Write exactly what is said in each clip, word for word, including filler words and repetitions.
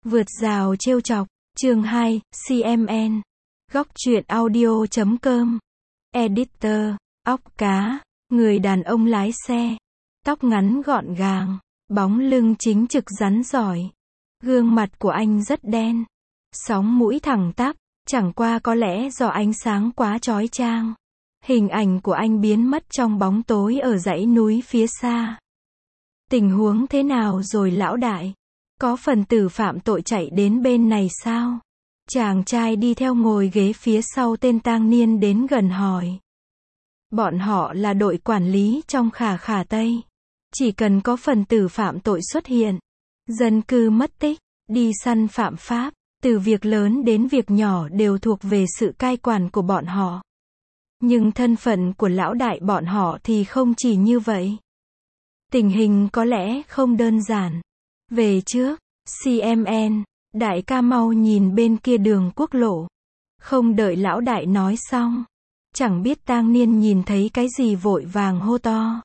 Vượt rào trêu chọc, chương hai, xê em en. Góc truyện audio chấm com. Editor, óc cá, người đàn ông lái xe. Tóc ngắn gọn gàng, bóng lưng chính trực rắn giỏi. Gương mặt của anh rất đen. Sóng mũi thẳng tắp, chẳng qua có lẽ do ánh sáng quá chói chang. Hình ảnh của anh biến mất trong bóng tối ở dãy núi phía xa. Tình huống thế nào rồi lão đại? Có phần tử phạm tội chạy đến bên này sao? Chàng trai đi theo ngồi ghế phía sau tên tang niên đến gần hỏi. Bọn họ là đội quản lý trong Khả Khả Tây. Chỉ cần có phần tử phạm tội xuất hiện, dân cư mất tích, đi săn phạm pháp, từ việc lớn đến việc nhỏ đều thuộc về sự cai quản của bọn họ. Nhưng thân phận của lão đại bọn họ thì không chỉ như vậy. Tình hình có lẽ không đơn giản. Về trước, xê em en, đại ca mau nhìn bên kia đường quốc lộ. Không đợi lão đại nói xong, chẳng biết tang niên nhìn thấy cái gì vội vàng hô to.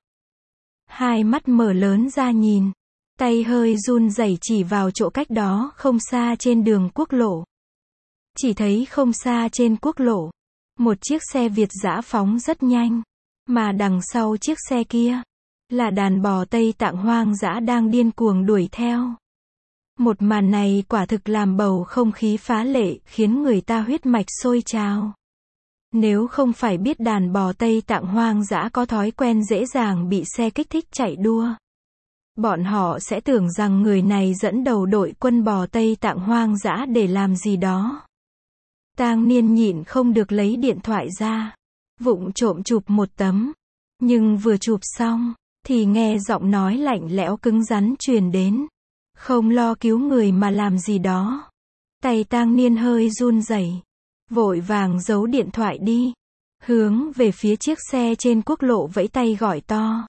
Hai mắt mở lớn ra nhìn, tay hơi run rẩy chỉ vào chỗ cách đó không xa trên đường quốc lộ. Chỉ thấy không xa trên quốc lộ, một chiếc xe Việt dã phóng rất nhanh, mà đằng sau chiếc xe kia là đàn bò Tây Tạng hoang dã đang điên cuồng đuổi theo. Một màn này quả thực làm bầu không khí phá lệ, khiến người ta huyết mạch sôi trào. Nếu không phải biết đàn bò Tây Tạng hoang dã có thói quen dễ dàng bị xe kích thích chạy đua, bọn họ sẽ tưởng rằng người này dẫn đầu đội quân bò Tây Tạng hoang dã để làm gì đó. Tang niên nhịn không được lấy điện thoại ra, vụng trộm chụp một tấm. Nhưng vừa chụp xong, thì nghe giọng nói lạnh lẽo cứng rắn truyền đến. Không lo cứu người mà làm gì đó. Tay tang niên hơi run rẩy, vội vàng giấu điện thoại đi, hướng về phía chiếc xe trên quốc lộ vẫy tay gọi to.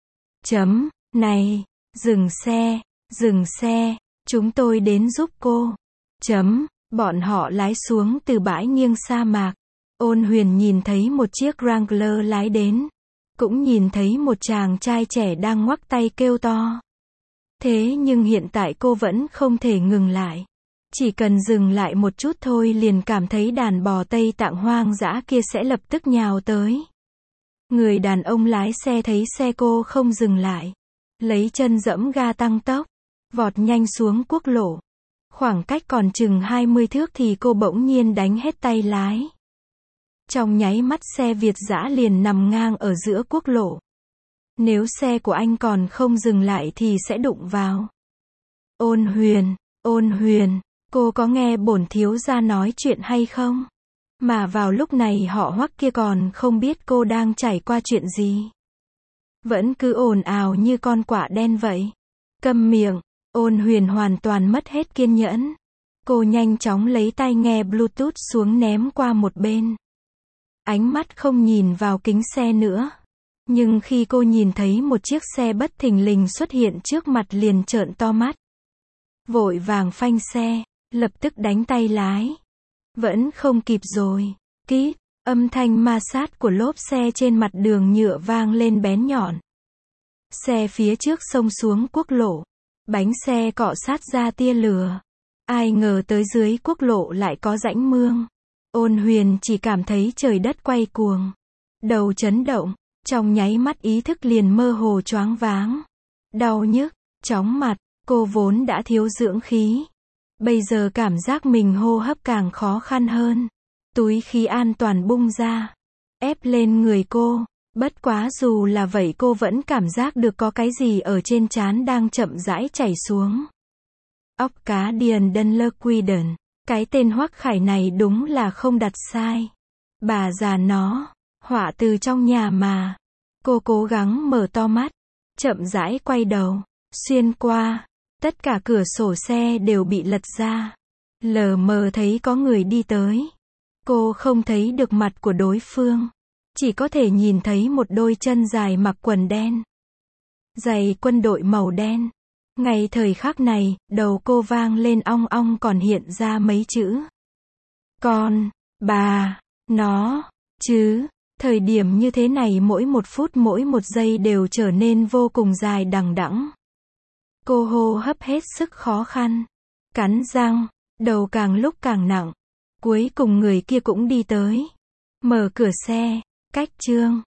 Chấm, này, dừng xe, dừng xe, chúng tôi đến giúp cô. Chấm, bọn họ lái xuống từ bãi nghiêng sa mạc. Ôn Huyền nhìn thấy một chiếc Wrangler lái đến. Cũng nhìn thấy một chàng trai trẻ đang ngoắc tay kêu to. Thế nhưng hiện tại cô vẫn không thể ngừng lại. Chỉ cần dừng lại một chút thôi liền cảm thấy đàn bò Tây Tạng hoang dã kia sẽ lập tức nhào tới. Người đàn ông lái xe thấy xe cô không dừng lại, lấy chân giẫm ga tăng tốc, vọt nhanh xuống quốc lộ. Khoảng cách còn chừng hai mươi thước thì cô bỗng nhiên đánh hết tay lái. Trong nháy mắt xe Việt dã liền nằm ngang ở giữa quốc lộ. Nếu xe của anh còn không dừng lại thì sẽ đụng vào. Ôn Huyền, Ôn Huyền, cô có nghe bổn thiếu gia nói chuyện hay không? Mà vào lúc này họ Hoắc kia còn không biết cô đang trải qua chuyện gì. Vẫn cứ ồn ào như con quạ đen vậy. Câm miệng. Ôn Huyền hoàn toàn mất hết kiên nhẫn. Cô nhanh chóng lấy tai nghe Bluetooth xuống ném qua một bên. Ánh mắt không nhìn vào kính xe nữa. Nhưng khi cô nhìn thấy một chiếc xe bất thình lình xuất hiện trước mặt liền trợn to mắt. Vội vàng phanh xe, lập tức đánh tay lái. Vẫn không kịp rồi. Kít, âm thanh ma sát của lốp xe trên mặt đường nhựa vang lên bén nhọn. Xe phía trước xông xuống quốc lộ. Bánh xe cọ sát ra tia lửa. Ai ngờ tới dưới quốc lộ lại có rãnh mương. Ôn Huyền chỉ cảm thấy trời đất quay cuồng. Đầu chấn động. Trong nháy mắt ý thức liền mơ hồ choáng váng. Đau nhức, chóng mặt, cô vốn đã thiếu dưỡng khí. Bây giờ cảm giác mình hô hấp càng khó khăn hơn. Túi khí an toàn bung ra, ép lên người cô. Bất quá dù là vậy cô vẫn cảm giác được có cái gì ở trên trán đang chậm rãi chảy xuống. Óc cá Điền Đân Lơ Quy Đần. Cái tên Hoắc Khải này đúng là không đặt sai. Bà già nó, họa từ trong nhà mà. Cô cố gắng mở to mắt, chậm rãi quay đầu, xuyên qua. Tất cả cửa sổ xe đều bị lật ra. Lờ mờ thấy có người đi tới. Cô không thấy được mặt của đối phương. Chỉ có thể nhìn thấy một đôi chân dài mặc quần đen, giày quân đội màu đen. Ngay thời khắc này, đầu cô vang lên ong ong còn hiện ra mấy chữ. Con, bà, nó, chứ. Thời điểm như thế này mỗi một phút mỗi một giây đều trở nên vô cùng dài đằng đẵng. Cô hô hấp hết sức khó khăn. Cắn răng, đầu càng lúc càng nặng. Cuối cùng người kia cũng đi tới. Mở cửa xe, cách Trương